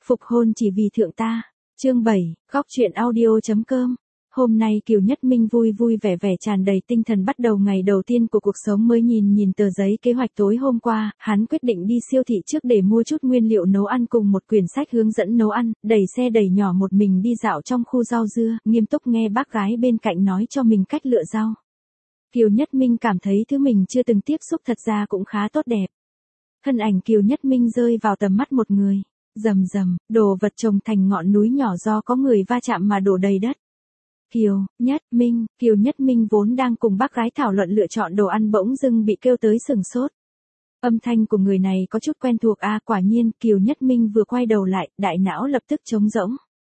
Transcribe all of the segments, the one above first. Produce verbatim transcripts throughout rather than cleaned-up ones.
Phục hôn chỉ vì thượng ta. Chương bảy, góc truyện audio.com. Hôm nay Kiều Nhất Minh vui vui vẻ vẻ tràn đầy tinh thần bắt đầu ngày đầu tiên của cuộc sống mới. Nhìn nhìn tờ giấy kế hoạch tối hôm qua, hắn quyết định đi siêu thị trước để mua chút nguyên liệu nấu ăn cùng một quyển sách hướng dẫn nấu ăn, đẩy xe đẩy nhỏ một mình đi dạo trong khu rau dưa, nghiêm túc nghe bác gái bên cạnh nói cho mình cách lựa rau. Kiều Nhất Minh cảm thấy thứ mình chưa từng tiếp xúc thật ra cũng khá tốt đẹp. Thân ảnh Kiều Nhất Minh rơi vào tầm mắt một người. Rầm rầm, đồ vật trồng thành ngọn núi nhỏ do có người va chạm mà đổ đầy đất. Kiều Nhất Minh, Kiều Nhất Minh vốn đang cùng bác gái thảo luận lựa chọn đồ ăn bỗng dưng bị kêu tới sừng sốt. Âm thanh của người này có chút quen thuộc à, quả nhiên, Kiều Nhất Minh vừa quay đầu lại, đại não lập tức trống rỗng.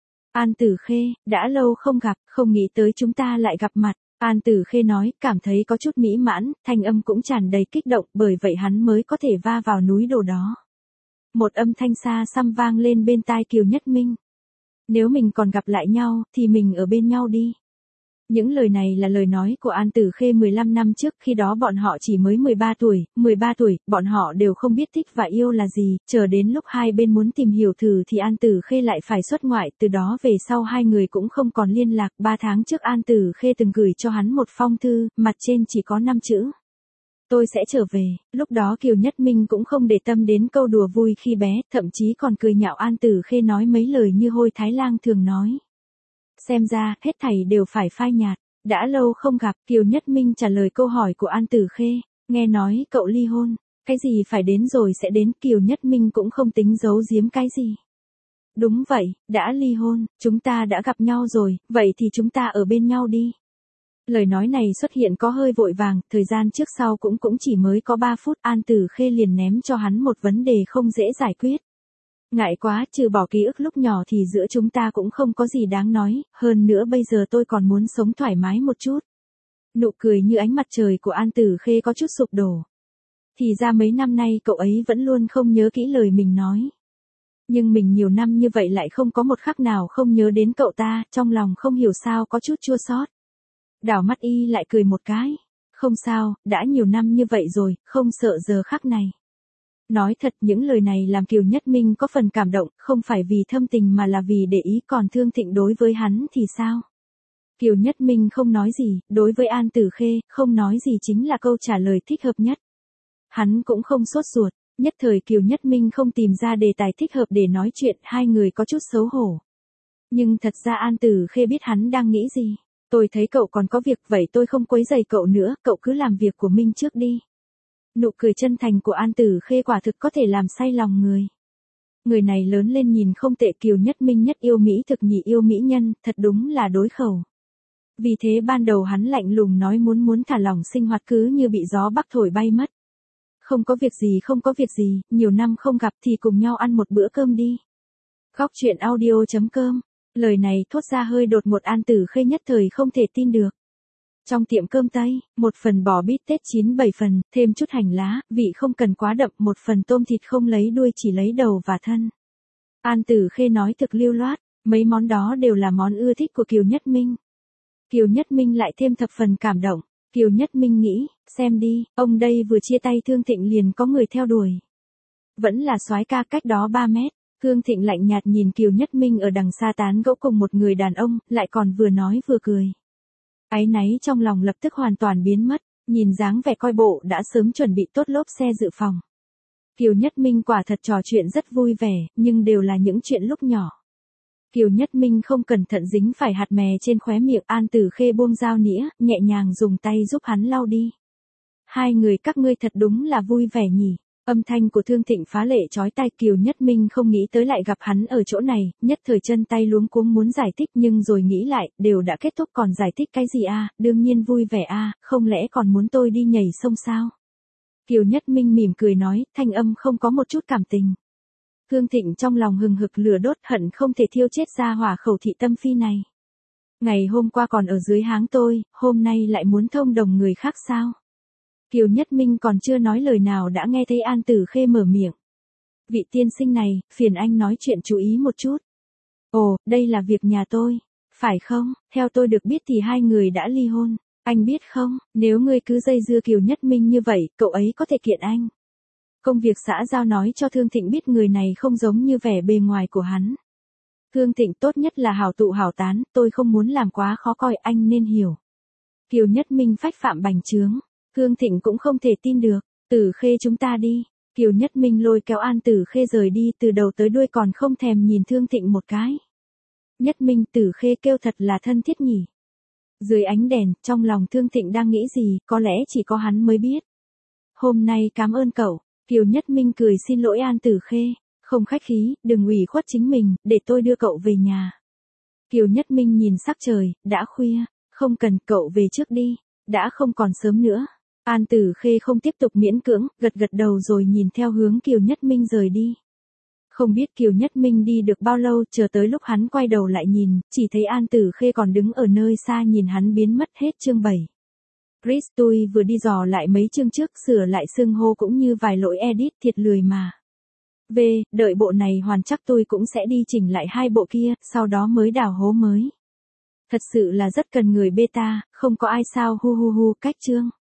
An Tử Khê, đã lâu không gặp, không nghĩ tới chúng ta lại gặp mặt. An Tử Khê nói, cảm thấy có chút mỹ mãn, thanh âm cũng tràn đầy kích động, bởi vậy hắn mới có thể va vào núi đồ đó. Một âm thanh xa xăm vang lên bên tai Kiều Nhất Minh. Nếu mình còn gặp lại nhau, thì mình ở bên nhau đi. Những lời này là lời nói của An Tử Khê mười lăm năm trước, khi đó bọn họ chỉ mới mười ba tuổi, mười ba tuổi, bọn họ đều không biết thích và yêu là gì, chờ đến lúc hai bên muốn tìm hiểu thử thì An Tử Khê lại phải xuất ngoại, từ đó về sau hai người cũng không còn liên lạc. Ba tháng trước An Tử Khê từng gửi cho hắn một phong thư, mặt trên chỉ có năm chữ. Tôi sẽ trở về. Lúc đó Kiều Nhất Minh cũng không để tâm đến câu đùa vui khi bé, thậm chí còn cười nhạo An Tử Khê nói mấy lời như Hôi Thái Lang thường nói. Xem ra, hết thảy đều phải phai nhạt. Đã lâu không gặp, Kiều Nhất Minh trả lời câu hỏi của An Tử Khê. Nghe nói cậu ly hôn. Cái gì phải đến rồi sẽ đến, Kiều Nhất Minh cũng không tính giấu giếm cái gì. Đúng vậy, đã ly hôn, chúng ta đã gặp nhau rồi, vậy thì chúng ta ở bên nhau đi. Lời nói này xuất hiện có hơi vội vàng, thời gian trước sau cũng cũng chỉ mới có ba phút, An Tử Khê liền ném cho hắn một vấn đề không dễ giải quyết. Ngại quá, trừ bỏ ký ức lúc nhỏ thì giữa chúng ta cũng không có gì đáng nói, hơn nữa bây giờ tôi còn muốn sống thoải mái một chút. Nụ cười như ánh mặt trời của An Tử Khê có chút sụp đổ. Thì ra mấy năm nay cậu ấy vẫn luôn không nhớ kỹ lời mình nói. Nhưng mình nhiều năm như vậy lại không có một khắc nào không nhớ đến cậu ta, trong lòng không hiểu sao có chút chua xót. Đảo mắt y lại cười một cái. Không sao, đã nhiều năm như vậy rồi, không sợ giờ khắc này. Nói thật, những lời này làm Kiều Nhất Minh có phần cảm động, không phải vì thâm tình mà là vì để ý. Còn Thương Thịnh đối với hắn thì sao? Kiều Nhất Minh không nói gì, đối với An Tử Khê, không nói gì chính là câu trả lời thích hợp nhất. Hắn cũng không sốt ruột, nhất thời Kiều Nhất Minh không tìm ra đề tài thích hợp để nói chuyện, hai người có chút xấu hổ. Nhưng thật ra An Tử Khê biết hắn đang nghĩ gì. Tôi thấy cậu còn có việc, vậy tôi không quấy rầy cậu nữa, cậu cứ làm việc của mình trước đi. Nụ cười chân thành của An Tử Khê quả thực có thể làm say lòng người. Người này lớn lên nhìn không tệ, Kiều Nhất Minh nhất yêu mỹ thực nhị yêu mỹ nhân, thật đúng là đối khẩu. Vì thế ban đầu hắn lạnh lùng nói muốn muốn thả lỏng sinh hoạt cứ như bị gió bắc thổi bay mất. Không có việc gì không có việc gì, nhiều năm không gặp thì cùng nhau ăn một bữa cơm đi. Góc truyện audio.com. Lời này thốt ra hơi đột ngột, An Tử Khê nhất thời không thể tin được. Trong tiệm cơm Tây, một phần bò bít tết chín bảy phần, thêm chút hành lá, vị không cần quá đậm, một phần tôm thịt không lấy đuôi chỉ lấy đầu và thân. An Tử Khê nói thực lưu loát, mấy món đó đều là món ưa thích của Kiều Nhất Minh. Kiều Nhất Minh lại thêm thập phần cảm động. Kiều Nhất Minh nghĩ, xem đi, ông đây vừa chia tay Thương Thịnh liền có người theo đuổi. Vẫn là soái ca cách đó ba mét. Thương Thịnh lạnh nhạt nhìn Kiều Nhất Minh ở đằng xa tán gẫu cùng một người đàn ông, lại còn vừa nói vừa cười. Áy náy trong lòng lập tức hoàn toàn biến mất, nhìn dáng vẻ coi bộ đã sớm chuẩn bị tốt lốp xe dự phòng. Kiều Nhất Minh quả thật trò chuyện rất vui vẻ, nhưng đều là những chuyện lúc nhỏ. Kiều Nhất Minh không cẩn thận dính phải hạt mè trên khóe miệng, An Tử Khê buông dao nĩa, nhẹ nhàng dùng tay giúp hắn lau đi. Hai người các ngươi thật đúng là vui vẻ nhỉ. Âm thanh của Thương Thịnh phá lệ chói tai, Kiều Nhất Minh không nghĩ tới lại gặp hắn ở chỗ này, nhất thời chân tay luống cuống muốn giải thích nhưng rồi nghĩ lại, đều đã kết thúc còn giải thích cái gì a, đương nhiên vui vẻ a, không lẽ còn muốn tôi đi nhảy sông sao? Kiều Nhất Minh mỉm cười nói, thanh âm không có một chút cảm tình. Thương Thịnh trong lòng hừng hực lửa đốt, hận không thể thiêu chết ra hỏa khẩu thị tâm phi này. Ngày hôm qua còn ở dưới háng tôi, hôm nay lại muốn thông đồng người khác sao? Kiều Nhất Minh còn chưa nói lời nào đã nghe thấy An Tử Khê mở miệng. Vị tiên sinh này, phiền anh nói chuyện chú ý một chút. Ồ, đây là việc nhà tôi, phải không? Theo tôi được biết thì hai người đã ly hôn. Anh biết không, nếu ngươi cứ dây dưa Kiều Nhất Minh như vậy, cậu ấy có thể kiện anh. Công việc xã giao nói cho Thương Thịnh biết người này không giống như vẻ bề ngoài của hắn. Thương Thịnh tốt nhất là hảo tụ hảo tán, tôi không muốn làm quá khó coi, anh nên hiểu. Kiều Nhất Minh phách phạm bành trướng. Thương Thịnh cũng không thể tin được. Tử Khê chúng ta đi. Kiều Nhất Minh lôi kéo An Tử Khê rời đi, từ đầu tới đuôi còn không thèm nhìn Thương Thịnh một cái. Nhất Minh, Tử Khê kêu thật là thân thiết nhỉ. Dưới ánh đèn, trong lòng Thương Thịnh đang nghĩ gì, có lẽ chỉ có hắn mới biết. Hôm nay cảm ơn cậu. Kiều Nhất Minh cười xin lỗi An Tử Khê. Không khách khí, đừng ủy khuất chính mình, để tôi đưa cậu về nhà. Kiều Nhất Minh nhìn sắc trời, đã khuya. Không cần, cậu về trước đi. Đã không còn sớm nữa. An Tử Khê không tiếp tục miễn cưỡng, gật gật đầu rồi nhìn theo hướng Kiều Nhất Minh rời đi. Không biết Kiều Nhất Minh đi được bao lâu, chờ tới lúc hắn quay đầu lại nhìn, chỉ thấy An Tử Khê còn đứng ở nơi xa nhìn hắn biến mất hết. Chương bảy. Chris, tôi vừa đi dò lại mấy chương trước, sửa lại xưng hô cũng như vài lỗi edit, thiệt lười mà. V, đợi bộ này hoàn chắc tôi cũng sẽ đi chỉnh lại hai bộ kia, sau đó mới đào hố mới. Thật sự là rất cần người beta, không có ai sao hu hu hu. Cách chương.